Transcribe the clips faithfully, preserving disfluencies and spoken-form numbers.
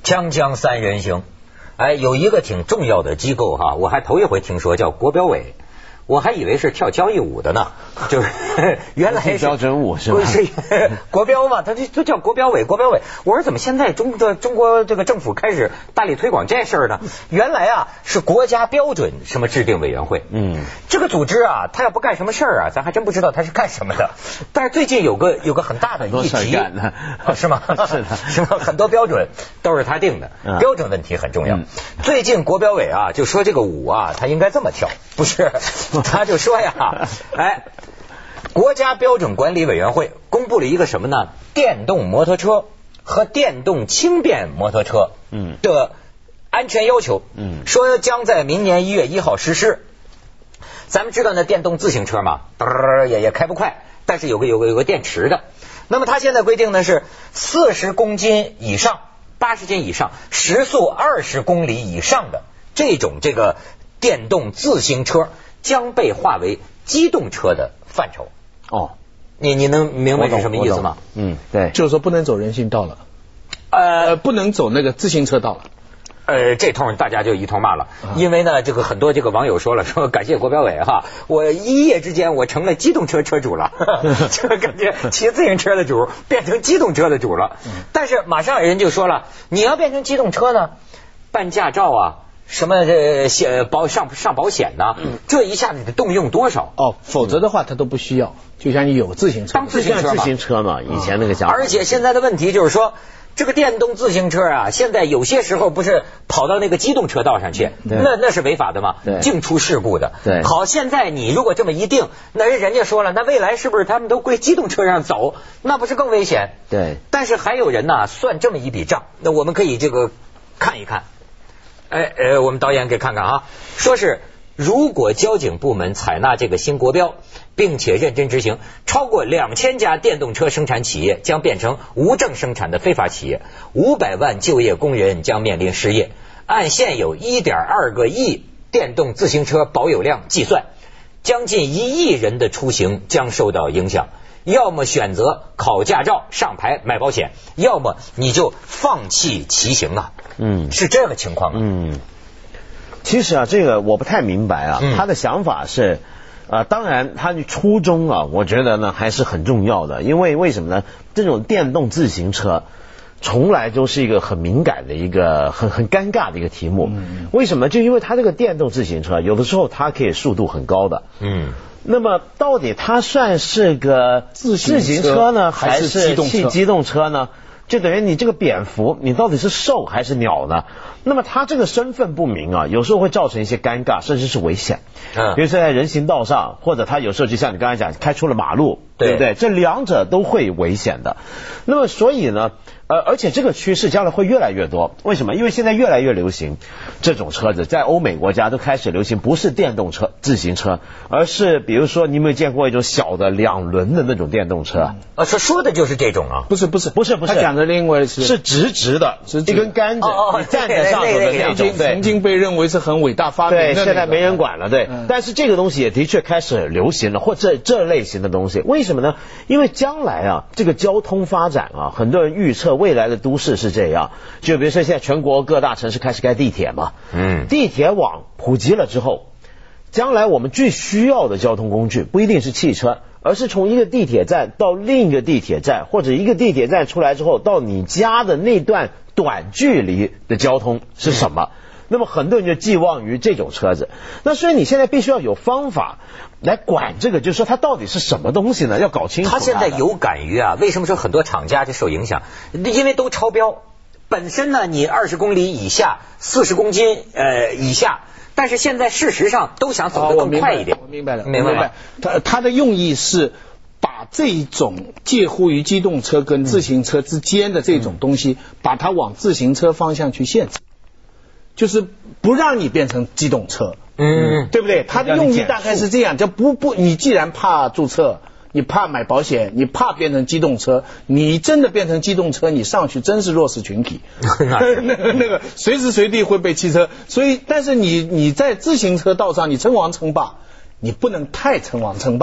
锵锵三人行，哎，有一个挺重要的机构哈，我还头一回听说，叫国标委。我还以为是跳交谊舞的呢，就是原来是标准舞是吧？ 是国标嘛，它就就叫国标委，国标委。我说怎么现在中的中国这个政府开始大力推广这事儿呢？原来啊是国家标准什么制定委员会，嗯，这个组织啊，他要不干什么事儿啊，咱还真不知道他是干什么的。但是最近有个有个很大的议题，啊、是吗？是的，是吗？很多标准都是他定的，嗯、标准问题很重要。嗯、最近国标委啊就说这个舞啊，他应该这么跳，不是？他就说呀，哎，国家标准管理委员会公布了一个什么呢？电动摩托车和电动轻便摩托车的安全要求，嗯，说将在明年一月一号实施。咱们知道那电动自行车嘛，嘚也也开不快，但是有个有个有个电池的。那么它现在规定呢是四十公斤以上、八十斤以上、时速二十公里以上的这种这个电动自行车。将被划为机动车的范畴。哦，你你能明白是什么意思吗？ 嗯，对，就是说不能走人行道了，呃，不能走那个自行车道了。 呃，这通大家就一通骂了，啊、因为呢，这个很多这个网友说了，说感谢国标委哈，我一夜之间我成了机动车车主了，这个感觉骑自行车的主变成机动车的主了。嗯、但是马上人就说了，你要变成机动车呢，办驾照啊。什么这险保上上保险呢？嗯、这一下子得动用多少？ 哦，否则的话他都不需要。就像你有自行车， 当自行车嘛， 自行车嘛，以前那个想法。 而且现在的问题就是说，这个电动自行车啊，现在有些时候不是跑到那个机动车道上去，那那是违法的嘛，净出事故的。 对， 好，现在你如果这么一定，那人家说了，那未来是不是他们都归机动车上走？那不是更危险？ 对。 但是还有人呢算这么一笔账，那我们可以这个看一看。哎呃，我们导演给看看啊，说是如果交警部门采纳这个新国标，并且认真执行，超过两千家电动车生产企业将变成无证生产的非法企业，五百万就业工人将面临失业。按现有 一点二个亿电动自行车保有量计算，将近一亿人的出行将受到影响。要么选择考驾照、上牌、买保险，要么你就放弃骑行啊。嗯，是这个情况啊。 嗯，其实啊，这个我不太明白啊。嗯、他的想法是，呃，当然他的初衷啊，我觉得呢还是很重要的。因为为什么呢？这种电动自行车从来都是一个很敏感的一个很很尴尬的一个题目。嗯、为什么？就因为它这个电动自行车有的时候它可以速度很高的。嗯。那么到底它算是个自行车呢，还是汽机动车呢？就等于你这个蝙蝠，你到底是兽还是鸟呢？那么它这个身份不明啊，有时候会造成一些尴尬，甚至是危险。嗯，比如说在人行道上，或者它有时候就像你刚才讲，开出了马路，对不对？这两者都会危险的。那么所以呢，呃，而且这个趋势将来会越来越多。为什么？因为现在越来越流行这种车子，在欧美国家都开始流行，不是电动车、自行车，而是比如说你有没有见过一种小的两轮的那种电动车？ 啊，说说的就是这种啊？ 不是不是不是不是， 他讲的另外是是直直的，一根杆子，你站在上头的那种， 曾经被认为是很伟大发明的， 对，现在没人管了，对。但是这个东西也的确开始流行了，或者这类型的东西，为什么呢？因为将来啊，这个交通发展啊，很多人预测未来的都市是这样，就比如说现在全国各大城市开始盖地铁嘛，嗯，地铁网普及了之后，将来我们最需要的交通工具不一定是汽车，而是从一个地铁站到另一个地铁站，或者一个地铁站出来之后到你家的那段短距离的交通是什么？嗯，那么很多人就寄望于这种车子，那所以你现在必须要有方法来管这个，就是说它到底是什么东西呢？要搞清楚。 他现在有感于啊，为什么说很多厂家就受影响？因为都超标，本身呢你二十公里以下、四十公斤呃以下，但是现在事实上都想走得更快一点。 我明白了， 明白了。 他他的用意是把这种介乎于机动车跟自行车之间的这种东西，嗯、把它往自行车方向去限制。就是不让你变成机动车，嗯，对不对？他的用意大概是这样，就不不，你既然怕注册，你怕买保险，你怕变成机动车，你真的变成机动车，你上去真是弱势群体，那个那个随时随地会被汽车，所以但是你你在自行车道上，你称王称霸，你不能太称王称霸。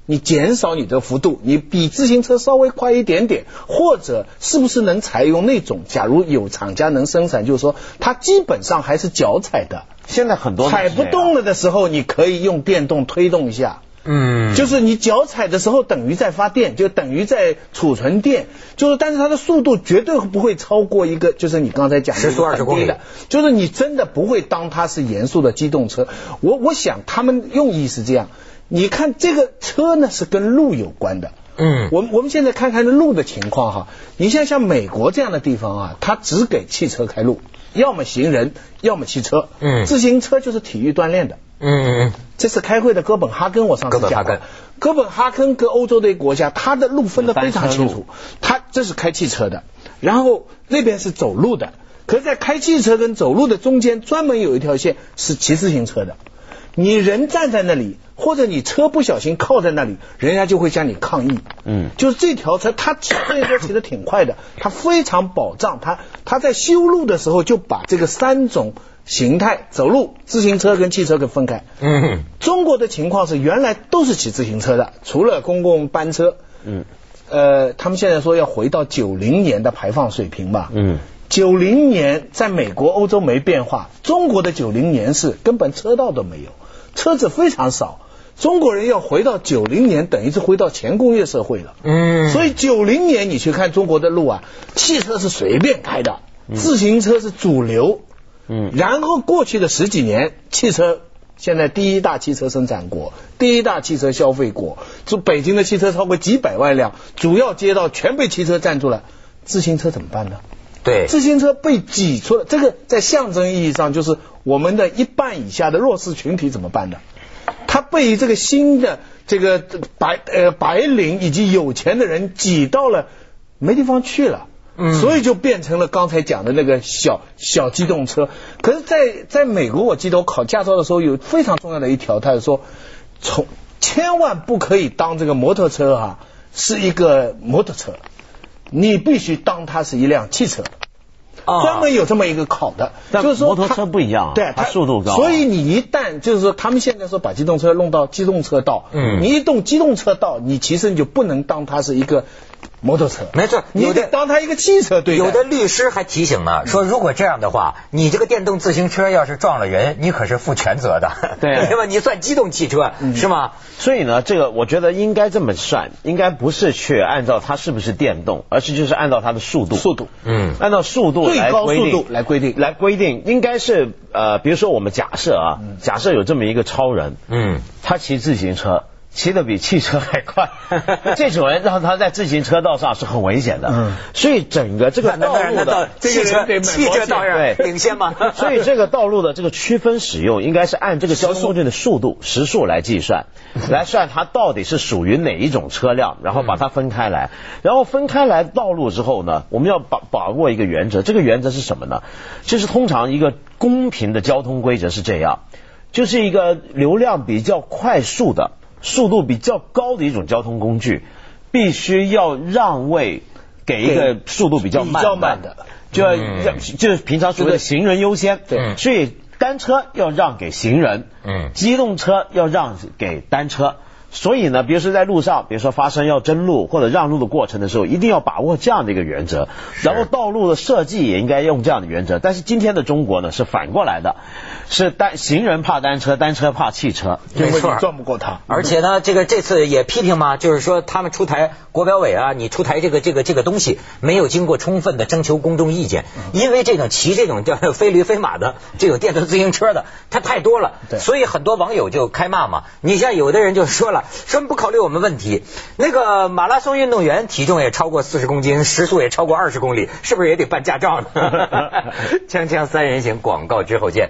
你减少你的幅度，你比自行车稍微快一点点，或者是不是能采用那种，假如有厂家能生产，就是说它基本上还是脚踩的， 现在很多踩不动了的时候，你可以用电动推动一下。嗯，就是你脚踩的时候等于在发电，就等于在储存电，就是但是它的速度绝对不会超过一个，就是你刚才讲的时速二十公里的，就是你真的不会当它是严肃的机动车。我我想他们用意是这样，你看这个车呢是跟路有关的。嗯，我们我们现在看看这路的情况哈，你像像美国这样的地方啊，它只给汽车开路，要么行人，要么汽车。嗯，自行车就是体育锻炼的。嗯，这次开会的哥本哈根，我上次讲了，哥本哈根跟欧洲的国家，它的路分得非常清楚，它这是开汽车的，然后那边是走路的，可是在开汽车跟走路的中间专门有一条线是骑自行车的，你人站在那里，或者你车不小心靠在那里，人家就会向你抗议。嗯，就是这条车，它骑自行车骑得挺快的，它非常保障，它它在修路的时候就把这个三种形态走路、自行车跟汽车给分开。嗯，中国的情况是原来都是骑自行车的，除了公共班车。嗯，呃，他们现在说要回到九零年的排放水平吧。嗯，九零年在美国、欧洲没变化，中国的九零年是根本车道都没有，车子非常少。中国人要回到九零年，等于是回到前工业社会了。嗯，所以九零年你去看中国的路啊，汽车是随便开的，自行车是主流。嗯，然后过去的十几年，汽车现在第一大汽车生产国，第一大汽车消费国，就北京的汽车超过几百万辆，主要街道全被汽车占住了，自行车怎么办呢？ 对， 自行车被挤出了，这个在象征意义上就是我们的一半以下的弱势群体怎么办呢？他被这个新的这个白呃白领以及有钱的人挤到了没地方去了。嗯，所以就变成了刚才讲的那个小小机动车。可是在在美国，我记得我考驾照的时候有非常重要的一条，他是说从千万不可以当这个摩托车啊是一个摩托车，你必须当它是一辆汽车。啊，专门有这么一个考的，就是说摩托车不一样， 对， 它速度高， 所以你一旦就是说，他们现在说把机动车弄到机动车道，嗯，你一动机动车道，你其实你就不能当它是一个摩托车， 没错， 你得当它一个汽车对待。 有的律师还提醒呢，说如果这样的话，你这个电动自行车要是撞了人，你可是负全责的， 对， 对吧？你算机动汽车、嗯、是吗？ 所以呢，这个我觉得应该这么算，应该不是去按照它是不是电动，而是就是按照它的速度， 速度， 嗯，按照速度来规定。 最高速度来规定， 来规定应该是呃，比如说我们假设啊，嗯、假设有这么一个超人，嗯，他骑自行车骑得比汽车还快，这种人让他在自行车道上是很危险的，嗯，所以整个这个道路的汽车汽车道上领先吗？ 所以这个道路的这个区分使用应该是按这个交通工具的速度时速来计算，来算它到底是属于哪一种车辆，然后把它分开来，然后分开来道路之后呢，我们要把把握一个原则，这个原则是什么呢？就是通常一个公平的交通规则是这样，就是一个流量比较快速的速度比较高的一种交通工具，必须要让位给一个速度比较慢的，比较慢的就要、嗯、就是平常说的行人优先，对，所以单车要让给行人，嗯，机动车要让给单车。所以呢，比如说在路上，比如说发生要争路或者让路的过程的时候，一定要把握这样的一个原则，然后道路的设计也应该用这样的原则。但是今天的中国呢是反过来的，是单行人怕单车，单车怕汽车， 因为你撞不过他。 而且呢，这个这次也批评嘛，就是说他们出台国标委啊，你出台这个这个这个东西没有经过充分的征求公众意见，因为这种骑这种叫非驴非马的这种电动自行车的，它太多了，所以很多网友就开骂嘛。你像有的人就说了。说不考虑我们问题，那个马拉松运动员体重也超过四十公斤，时速也超过二十公里，是不是也得办驾照呢？锵锵三人行，广告之后见。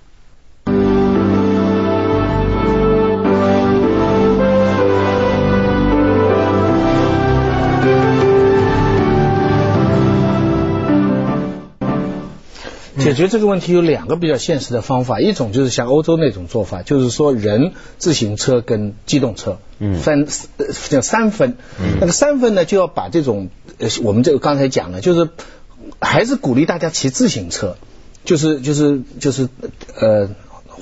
解决这个问题有两个比较现实的方法，一种就是像欧洲那种做法，就是说人、自行车跟机动车分叫三分，嗯、那个三分呢就要把这种呃我们这个刚才讲的，就是还是鼓励大家骑自行车，就是就是就是呃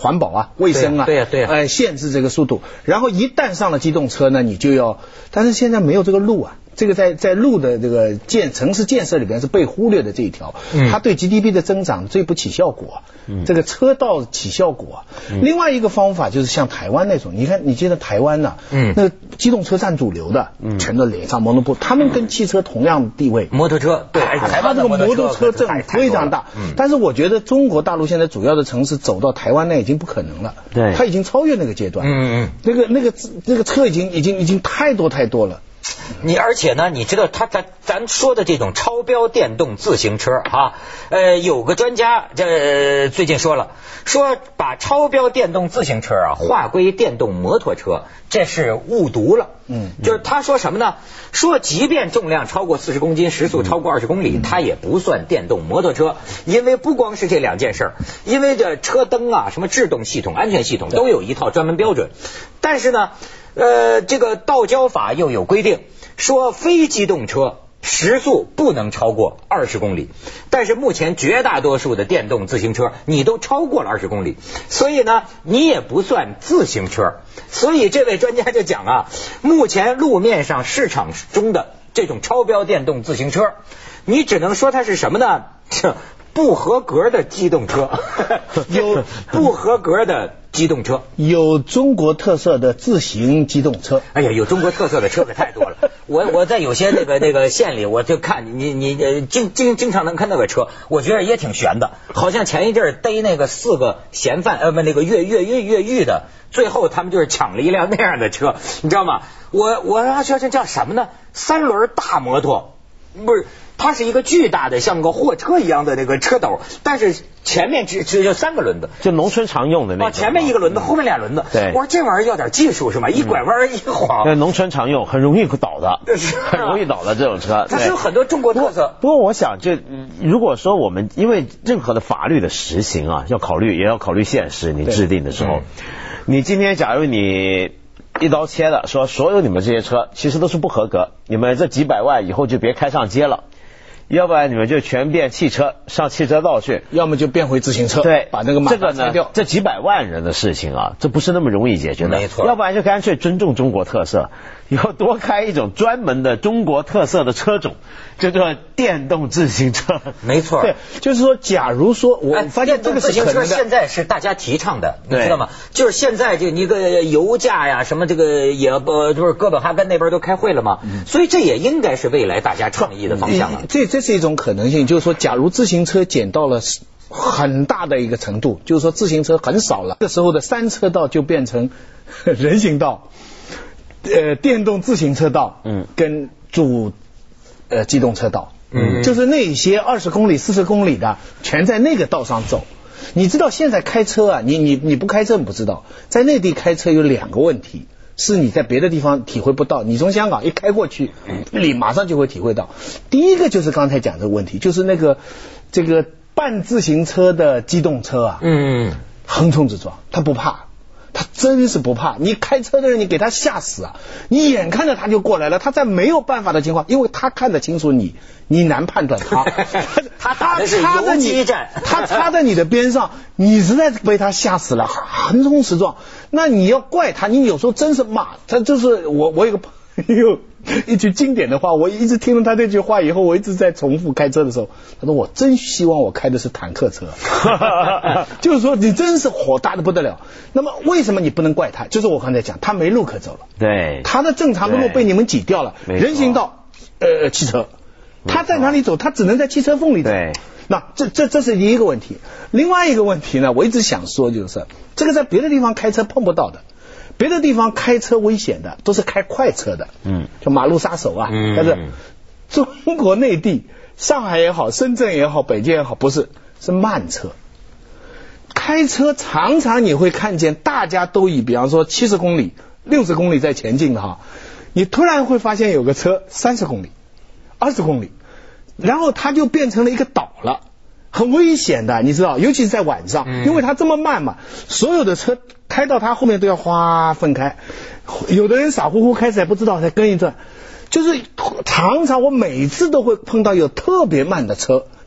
环保啊、卫生啊， 对呀对呀， 呃，限制这个速度。然后一旦上了机动车呢，你就要，但是现在没有这个路啊。这个在在路的这个建城市建设里边是被忽略的这一条，嗯、它对 G D P 的增长最不起效果，嗯、这个车道起效果。嗯、另外一个方法就是像台湾那种，你看，你记得台湾呢、啊，嗯，那机动车占主流的，嗯，全都连上摩托部，他们跟汽车同样的地位。 摩托车，对， 台湾这个摩托车证非常大，嗯，但是我觉得中国大陆现在主要的城市走到台湾那已经不可能了， 对， 它已经超越那个阶段， 嗯嗯， 那个那个那个车已经已经已经太多太多了。 你而且呢，你知道他咱咱说的这种超标电动自行车啊，呃，有个专家这、呃、最近说了，说把超标电动自行车啊划归电动摩托车，这是误读了。嗯，就是他说什么呢？说即便重量超过四十公斤，时速超过二十公里，它也不算电动摩托车，因为不光是这两件事儿，因为这车灯啊、什么制动系统、安全系统都有一套专门标准，但是呢。呃，这个道交法又有规定，说非机动车时速不能超过二十公里，但是目前绝大多数的电动自行车你都超过了二十公里，所以呢，你也不算自行车。所以这位专家就讲啊，目前路面上市场中的这种超标电动自行车，你只能说它是什么呢？不合格的机动车，有不合格的机动车， 有中国特色的自行机动车。 哎呀，有中国特色的车可太多了。我我在有些那个那个县里，我就看你你你经经经常能看那个车，我觉得也挺悬的。好像前一阵儿逮那个四个嫌犯，呃不那个越越越越狱的，最后他们就是抢了一辆那样的车，你知道吗？我我说这叫什么呢？三轮大摩托，不是。它是一个巨大的像个货车一样的那个车斗，但是前面只只有三个轮子， 就农村常用的那种。 啊，前面一个轮子，后面俩轮子。 对， 我说这玩意儿要点技术是吗？一拐弯一晃。 对，农村常用，很容易倒的，很容易倒的这种车。 它是有很多中国特色。 不过我想，就如果说我们因为任何的法律的实行啊，要考虑也要考虑现实，你制定的时候，你今天假如你。一刀切的说，所有你们这些车其实都是不合格，你们这几百万以后就别开上街了，要不然你们就全变汽车，上汽车道去， 要么就变回自行车， 对， 把那个马达拆掉。 这几百万人的事情啊，这不是那么容易解决的， 没错。 要不然就干脆尊重中国特色，以后多开一种专门的中国特色的车种，叫做电动自行车。 没错， 对，就是说，假如说我发现这个自行车现在是大家提倡的，你知道吗？就是现在这一个油价呀，什么这个也不就是哥本哈根那边都开会了嘛，嗯、所以这也应该是未来大家倡议的方向了。 这这是一种可能性，就是说，假如自行车减到了很大的一个程度，就是说自行车很少了，这时候的三车道就变成人行道，呃，电动自行车道，嗯，跟主呃机动车道，嗯，就是那些二十公里、四十公里的，全在那个道上走。你知道现在开车啊，你你你不开车你不知道，在内地开车有两个问题。是你在别的地方体会不到，你从香港一开过去，你马上就会体会到。第一个就是刚才讲这个问题，就是那个这个半自行车的机动车啊，嗯，横冲直撞，他不怕，他真是不怕。你开车的人，你给他吓死啊！你眼看着他就过来了，他在没有办法的情况，因为他看得清楚你，你难判断他， 他打的是游击战， 他插在你的边上，你实在被他吓死了，横冲直撞。那你要怪他，你有时候真是骂他。就是我，我有个朋友一句经典的话，我一直听了他这句话以后，我一直在重复开车的时候，他说我真希望我开的是坦克车，就是说你真是火大的不得了。那么为什么你不能怪他？就是我刚才讲，他没路可走了， 对， 他的正常的路被你们挤掉了，人行道呃汽车，他在哪里走？他只能在汽车缝里走。 对， 那这这这是第一个问题。另外一个问题呢，我一直想说，就是这个在别的地方开车碰不到的。别的地方开车危险的都是开快车的，嗯，就马路杀手啊。嗯，但是中国内地，上海也好，深圳也好，北京也好，不是，是慢车。开车常常你会看见大家都以比方说七十公里、六十公里在前进的哈，你突然会发现有个车三十公里、二十公里，然后它就变成了一个岛了。很危险的，你知道，尤其是在晚上，嗯、因为它这么慢嘛，所有的车开到它后面都要哗分开。有的人傻乎乎开始还不知道，才跟一段，就是常常我每次都会碰到有特别慢的车，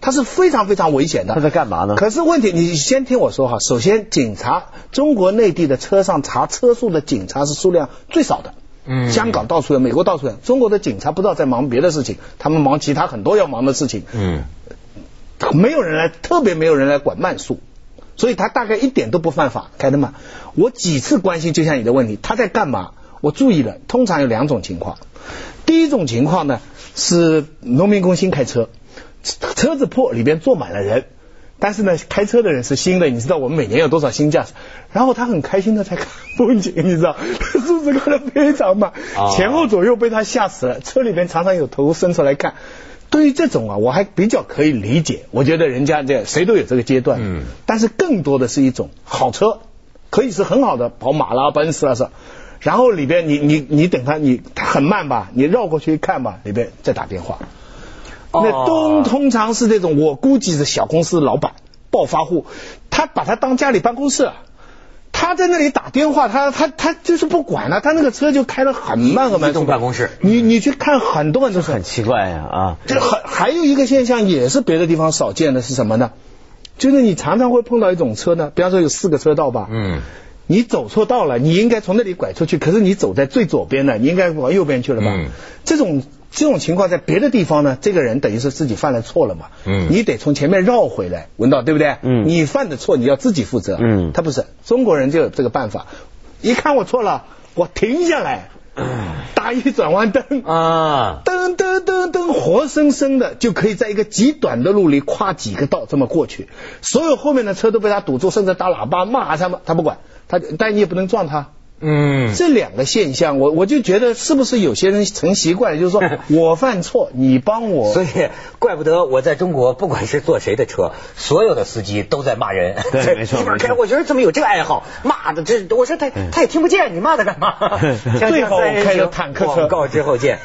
它是非常非常危险的。 他在干嘛呢？ 可是问题，你先听我说哈。首先，警察，中国内地的车上查车速的警察是数量最少的。嗯，香港到处有，美国到处有，中国的警察不知道在忙别的事情，他们忙其他很多要忙的事情。嗯，没有人来，特别没有人来管慢速，所以他大概一点都不犯法，开得慢。我几次关心，就像你的问题，他在干嘛？我注意了，通常有两种情况。第一种情况呢，是农民工新开车，车子破，里边坐满了人。但是呢，开车的人是新的，你知道我们每年有多少新驾驶，然后他很开心的在看风景，你知道，速度开得非常慢，前后左右被他吓死了，车里边常常有头伸出来看。对于这种啊，我还比较可以理解，我觉得人家这谁都有这个阶段，嗯，但是更多的是一种好车，可以是很好的宝马啦、奔驰啦是，然后里边你你你等他你他很慢吧，你绕过去一看吧，里边在打电话。那都通常是这种，我估计是小公司老板、暴发户，他把他当家里办公室，他在那里打电话，他他他就是不管了，他那个车就开得很慢很慢。移动办公室， 你你去看很多人都是很奇怪呀啊！ 这还还有一个现象也是别的地方少见的是什么呢？就是你常常会碰到一种车呢，比方说有四个车道吧，嗯，你走错道了，你应该从那里拐出去，可是你走在最左边的，你应该往右边去了吧？嗯，这种。这种情况在别的地方呢，这个人等于是自己犯了错了嘛，嗯，你得从前面绕回来，闻到对不对？嗯，你犯的错你要自己负责，嗯，他不是，中国人就有这个办法，一看我错了，我停下来，打一转弯灯啊，噔噔噔噔，活生生的就可以在一个极短的路里跨几个道这么过去，所有后面的车都被他堵住，甚至打喇叭骂他们，他不管，他但你也不能撞他。嗯，这两个现象，我我就觉得是不是有些人成习惯了，就是说我犯错，你帮我， 所以怪不得我在中国，不管是坐谁的车，所有的司机都在骂人。 对，没错。没错我觉得怎么有这个爱好，骂的这，我说他他也听不见，你骂他干嘛？ 最好开着坦克车。 广告之后见。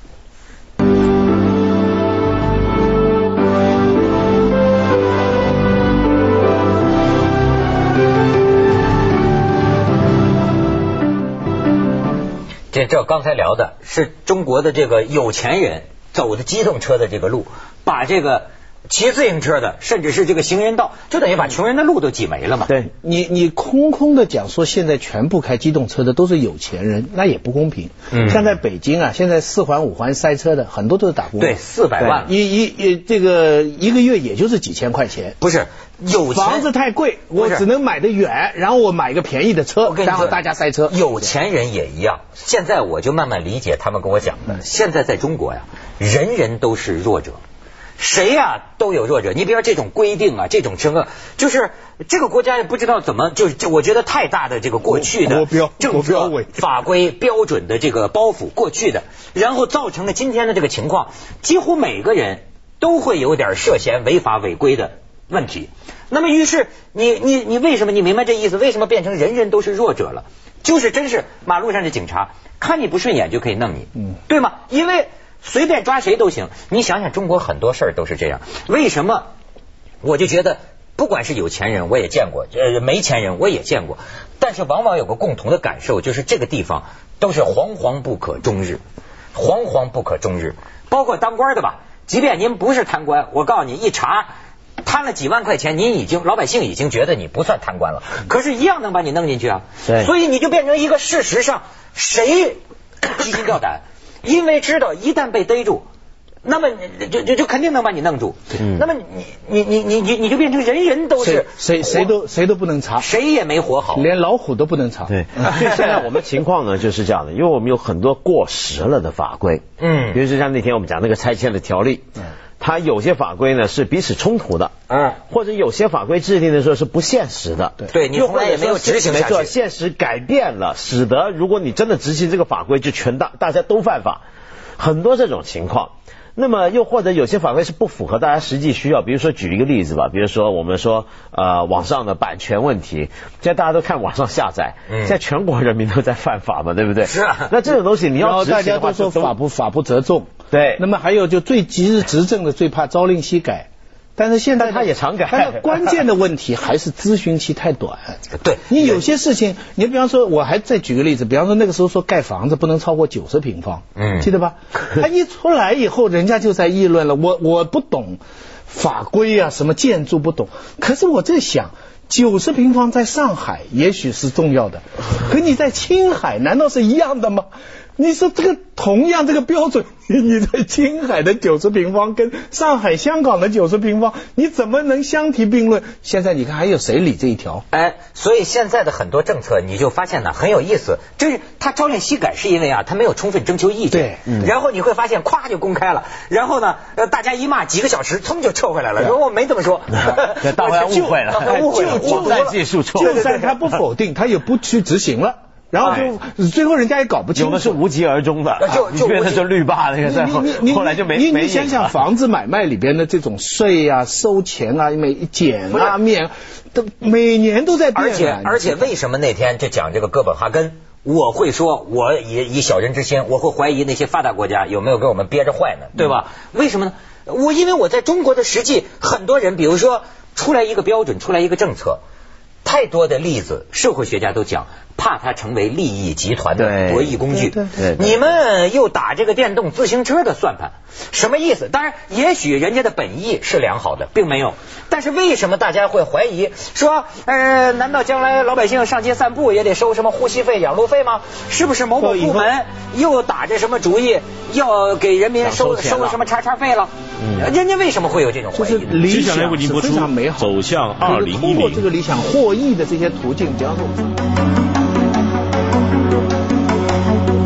这这刚才聊的是中国的这个有钱人走的机动车的这个路，把这个骑自行车的，甚至是这个行人道，就等于把穷人的路都挤没了嘛。 对，你你空空的讲说现在全部开机动车的都是有钱人，那也不公平。嗯，像在北京啊，现在四环五环塞车的很多都是打工。 对，四百万， 一一一这个一个月也就是几千块钱。 不是。有钱房子太贵，我只能买得远，然后我买个便宜的车，然后大家塞车。 有钱人也一样。现在我就慢慢理解他们跟我讲的。现在在中国呀，人人都是弱者，谁呀都有弱者。你比如说这种规定啊，这种整个就是这个国家也不知道怎么，就就我觉得太大的这个过去的政策法规标准的这个包袱，过去的，然后造成了今天的这个情况，几乎每个人都会有点涉嫌违法违规的问题。那么于是你你你为什么你明白这意思？为什么变成人人都是弱者了？就是真是马路上的警察看你不顺眼就可以弄你，嗯，对吗？因为随便抓谁都行。你想想中国很多事儿都是这样，为什么？我就觉得不管是有钱人我也见过，呃，没钱人我也见过，但是往往有个共同的感受，就是这个地方都是惶惶不可终日，惶惶不可终日。包括当官的吧，即便您不是贪官，我告诉你一查。贪了几万块钱，您已经老百姓已经觉得你不算贪官了，可是，一样能把你弄进去啊。对，所以你就变成一个事实上谁提心吊胆，因为知道一旦被逮住，那么就就就肯定能把你弄住。嗯，那么你你你你你你就变成人人都是谁谁都谁都不能查， 谁也没活好， 连老虎都不能查。 对，所以现在我们情况呢就是这样的，因为我们有很多过时了的法规。嗯，比如说像那天我们讲那个拆迁的条例。嗯。它有些法规呢是彼此冲突的，嗯，或者有些法规制定的时候是不现实的， 对，对你从来也没有执行下去， 没错，现实改变了，使得如果你真的执行这个法规，就全大大家都犯法，很多这种情况。那么又或者有些法规是不符合大家实际需要，比如说举一个例子吧，比如说我们说呃网上的版权问题，现在大家都看网上下载，嗯，现在全国人民都在犯法嘛，对不对？ 是啊， 那这种东西你要执行的话， 大家都说法不法不责众， 对。 那么还有就最急日执政的最怕朝令夕改。但是现在他也常改， 但是关键的问题还是咨询期太短。 对， 你有些事情，你比方说，我还再举个例子，比方说那个时候说盖房子不能超过九十平方，嗯，记得吧？他一出来以后，人家就在议论了。我我不懂， 法规啊，什么建筑不懂。可是我在想，九十平方在上海也许是重要的，可你在青海难道是一样的吗？你说这个同样这个标准，你在青海的九十平方跟上海、香港的九十平方，你怎么能相提并论？现在你看还有谁理这一条？ 哎，所以现在的很多政策你就发现呢很有意思，就是他朝令夕改是因为啊他没有充分征求意见， 对， 嗯、然后你会发现咵就公开了，然后呢呃大家一骂几个小时，噌就撤回来了，说我没这么说， 这大家误会了， 误会了， 就算技术错， 就算他不否定，他也不去执行了。然后就最后人家也搞不清楚， 有的是无疾而终的， 就就觉得就绿霸那个在后，后来就没你没你想想房子买卖里边的这种税啊、收钱啊、每减啊、免，都每年都在变。 而且而且为什么那天就讲这个哥本哈根？我会说，我以以小人之心，我会怀疑那些发达国家有没有给我们憋着坏呢，对吧？嗯、为什么呢？我因为我在中国的实际，很多人，比如说出来一个标准，出来一个政策。太多的例子，社会学家都讲，怕它成为利益集团的博弈工具。 对对对对， 你们又打这个电动自行车的算盘，什么意思？当然，也许人家的本意是良好的，并没有。但是为什么大家会怀疑说，呃，难道将来老百姓上街散步也得收什么呼吸费、养路费吗？是不是某某部门又打着什么主意，要给人民收收什么叉叉费了？嗯，人家为什么会有这种怀疑呢？ 理想是非常美好， 走向二零一零， 通过这个理想获益的这些途径比较多。